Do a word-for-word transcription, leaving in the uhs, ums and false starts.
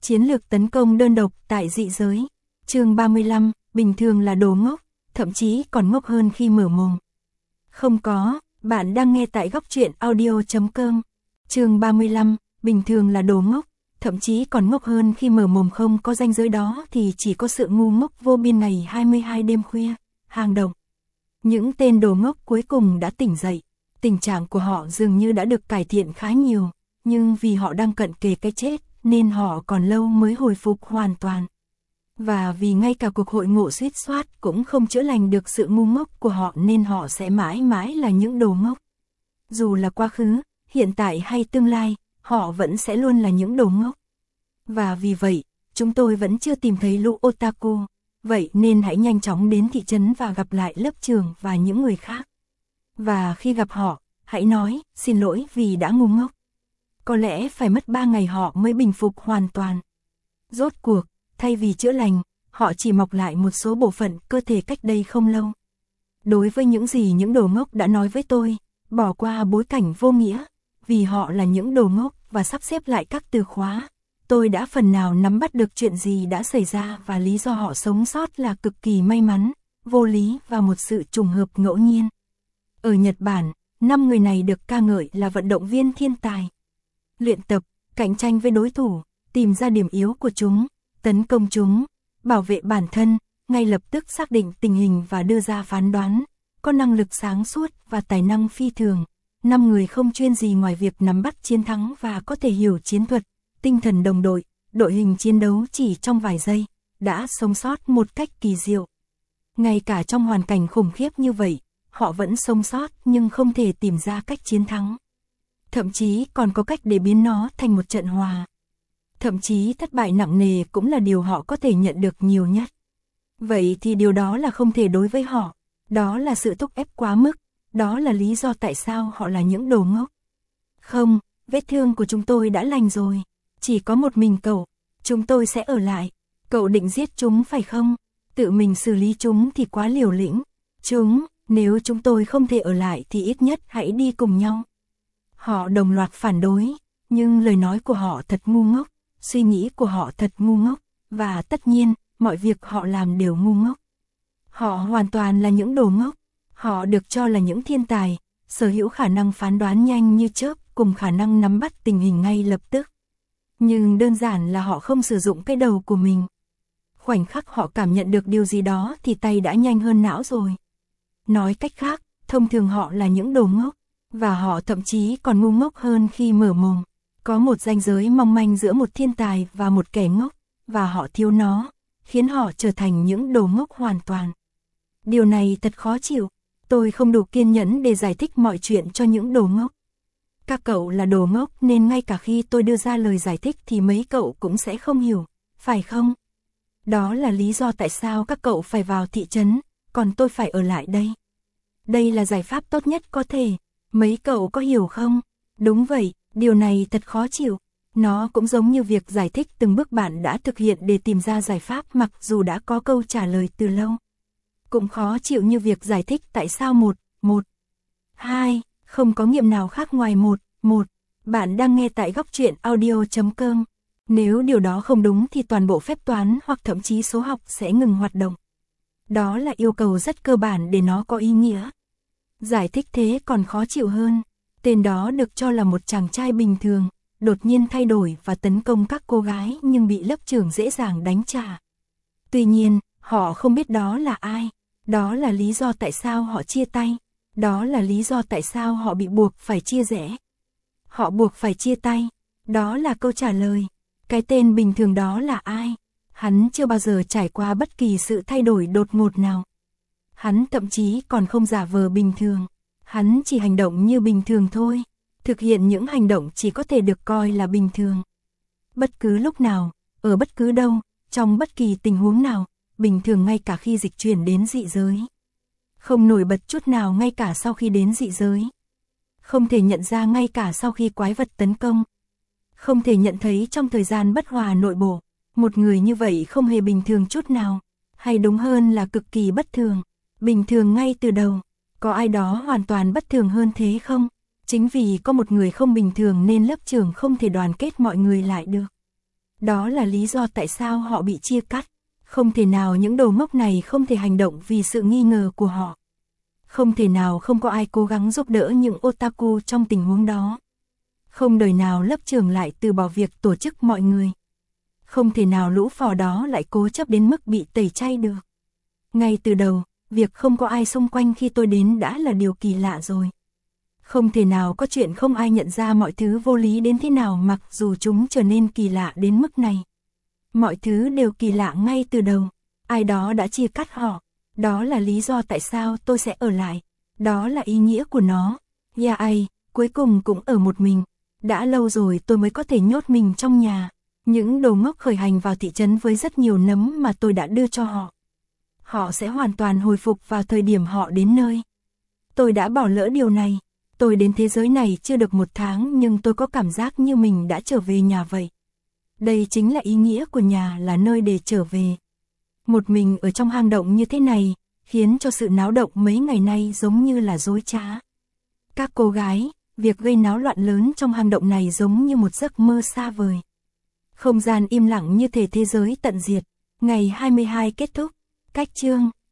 Chiến lược tấn công đơn độc tại dị giới. Chương ba mươi lăm, bình thường là đồ ngốc, thậm chí còn ngốc hơn khi mở mồm. Không có, bạn đang nghe tại góc truyện audio chấm com. Chương ba mươi lăm, bình thường là đồ ngốc, thậm chí còn ngốc hơn khi mở mồm. Không có ranh giới đó thì chỉ có sự ngu ngốc vô biên. Ngày hai mươi hai đêm khuya, hang động. Những tên đồ ngốc cuối cùng đã tỉnh dậy. Tình trạng của họ dường như đã được cải thiện khá nhiều, nhưng vì họ đang cận kề cái chết, nên họ còn lâu mới hồi phục hoàn toàn. Và vì ngay cả cuộc hội ngộ suýt soát cũng không chữa lành được sự ngu ngốc của họ, nên họ sẽ mãi mãi là những đồ ngốc. Dù là quá khứ, hiện tại hay tương lai, họ vẫn sẽ luôn là những đồ ngốc. Và vì vậy, chúng tôi vẫn chưa tìm thấy lũ otaku. Vậy nên hãy nhanh chóng đến thị trấn và gặp lại lớp trưởng và những người khác. Và khi gặp họ, hãy nói, xin lỗi vì đã ngu ngốc. Có lẽ phải mất ba ngày họ mới bình phục hoàn toàn. Rốt cuộc, thay vì chữa lành, họ chỉ mọc lại một số bộ phận cơ thể cách đây không lâu. Đối với những gì những đồ ngốc đã nói với tôi, bỏ qua bối cảnh vô nghĩa, vì họ là những đồ ngốc và sắp xếp lại các từ khóa, tôi đã phần nào nắm bắt được chuyện gì đã xảy ra và lý do họ sống sót là cực kỳ may mắn, vô lý và một sự trùng hợp ngẫu nhiên. Ở Nhật Bản, năm người này được ca ngợi là vận động viên thiên tài. Luyện tập, cạnh tranh với đối thủ, tìm ra điểm yếu của chúng, tấn công chúng, bảo vệ bản thân, ngay lập tức xác định tình hình và đưa ra phán đoán, có năng lực sáng suốt và tài năng phi thường. Năm người không chuyên gì ngoài việc nắm bắt chiến thắng và có thể hiểu chiến thuật, tinh thần đồng đội, đội hình chiến đấu chỉ trong vài giây, đã sống sót một cách kỳ diệu. Ngay cả trong hoàn cảnh khủng khiếp như vậy, họ vẫn sống sót nhưng không thể tìm ra cách chiến thắng. Thậm chí còn có cách để biến nó thành một trận hòa. Thậm chí thất bại nặng nề cũng là điều họ có thể nhận được nhiều nhất. Vậy thì điều đó là không thể đối với họ. Đó là sự thúc ép quá mức. Đó là lý do tại sao họ là những đồ ngốc. Không, vết thương của chúng tôi đã lành rồi. Chỉ có một mình cậu. Chúng tôi sẽ ở lại. Cậu định giết chúng phải không? Tự mình xử lý chúng thì quá liều lĩnh. Chúng, nếu chúng tôi không thể ở lại thì ít nhất hãy đi cùng nhau. Họ đồng loạt phản đối, nhưng lời nói của họ thật ngu ngốc, suy nghĩ của họ thật ngu ngốc, và tất nhiên, mọi việc họ làm đều ngu ngốc. Họ hoàn toàn là những đồ ngốc, họ được cho là những thiên tài, sở hữu khả năng phán đoán nhanh như chớp cùng khả năng nắm bắt tình hình ngay lập tức. Nhưng đơn giản là họ không sử dụng cái đầu của mình. Khoảnh khắc họ cảm nhận được điều gì đó thì tay đã nhanh hơn não rồi. Nói cách khác, thông thường họ là những đồ ngốc. Và họ thậm chí còn ngu ngốc hơn khi mở mồm. Có một ranh giới mong manh giữa một thiên tài và một kẻ ngốc, và họ thiếu nó, khiến họ trở thành những đồ ngốc hoàn toàn. Điều này thật khó chịu. Tôi không đủ kiên nhẫn để giải thích mọi chuyện cho những đồ ngốc. Các cậu là đồ ngốc nên ngay cả khi tôi đưa ra lời giải thích thì mấy cậu cũng sẽ không hiểu, phải không? Đó là lý do tại sao các cậu phải vào thị trấn, còn tôi phải ở lại đây. Đây là giải pháp tốt nhất có thể. Mấy cậu có hiểu không? Đúng vậy, điều này thật khó chịu. Nó cũng giống như việc giải thích từng bước bạn đã thực hiện để tìm ra giải pháp mặc dù đã có câu trả lời từ lâu. Cũng khó chịu như việc giải thích tại sao một, một, hai, không có nghiệm nào khác ngoài một, một. Bạn đang nghe tại góc truyện audio chấm com. Nếu điều đó không đúng thì toàn bộ phép toán hoặc thậm chí số học sẽ ngừng hoạt động. Đó là yêu cầu rất cơ bản để nó có ý nghĩa. Giải thích thế còn khó chịu hơn. Tên đó được cho là một chàng trai bình thường, đột nhiên thay đổi và tấn công các cô gái nhưng bị lớp trưởng dễ dàng đánh trả. Tuy nhiên, họ không biết đó là ai. Đó là lý do tại sao họ chia tay. Đó là lý do tại sao họ bị buộc phải chia rẽ. Họ buộc phải chia tay. Đó là câu trả lời. Cái tên bình thường đó là ai? Hắn chưa bao giờ trải qua bất kỳ sự thay đổi đột ngột nào. Hắn thậm chí còn không giả vờ bình thường. Hắn chỉ hành động như bình thường thôi. Thực hiện những hành động chỉ có thể được coi là bình thường. Bất cứ lúc nào, ở bất cứ đâu, trong bất kỳ tình huống nào, bình thường ngay cả khi dịch chuyển đến dị giới. Không nổi bật chút nào ngay cả sau khi đến dị giới. Không thể nhận ra ngay cả sau khi quái vật tấn công. Không thể nhận thấy trong thời gian bất hòa nội bộ. Một người như vậy không hề bình thường chút nào. Hay đúng hơn là cực kỳ bất thường. Bình thường ngay từ đầu. Có ai đó hoàn toàn bất thường hơn thế không? Chính vì có một người không bình thường nên lớp trưởng không thể đoàn kết mọi người lại được. Đó là lý do tại sao họ bị chia cắt. Không thể nào những đồ ngốc này không thể hành động vì sự nghi ngờ của họ. Không thể nào không có ai cố gắng giúp đỡ những otaku trong tình huống đó. Không đời nào lớp trưởng lại từ bỏ việc tổ chức mọi người. Không thể nào lũ phò đó lại cố chấp đến mức bị tẩy chay được. Ngay từ đầu, việc không có ai xung quanh khi tôi đến đã là điều kỳ lạ rồi. Không thể nào có chuyện không ai nhận ra mọi thứ vô lý đến thế nào mặc dù chúng trở nên kỳ lạ đến mức này. Mọi thứ đều kỳ lạ ngay từ đầu. Ai đó đã chia cắt họ. Đó là lý do tại sao tôi sẽ ở lại. Đó là ý nghĩa của nó. Yeah ai, cuối cùng cũng ở một mình. Đã lâu rồi tôi mới có thể nhốt mình trong nhà. Những đồ ngốc khởi hành vào thị trấn với rất nhiều nấm mà tôi đã đưa cho họ. Họ sẽ hoàn toàn hồi phục vào thời điểm họ đến nơi. Tôi đã bỏ lỡ điều này. Tôi đến thế giới này chưa được một tháng nhưng tôi có cảm giác như mình đã trở về nhà vậy. Đây chính là ý nghĩa của nhà, là nơi để trở về. Một mình ở trong hang động như thế này, khiến cho sự náo động mấy ngày nay giống như là dối trá. Các cô gái, việc gây náo loạn lớn trong hang động này giống như một giấc mơ xa vời. Không gian im lặng như thể thế giới tận diệt. Ngày hai mươi hai kết thúc. Cách chương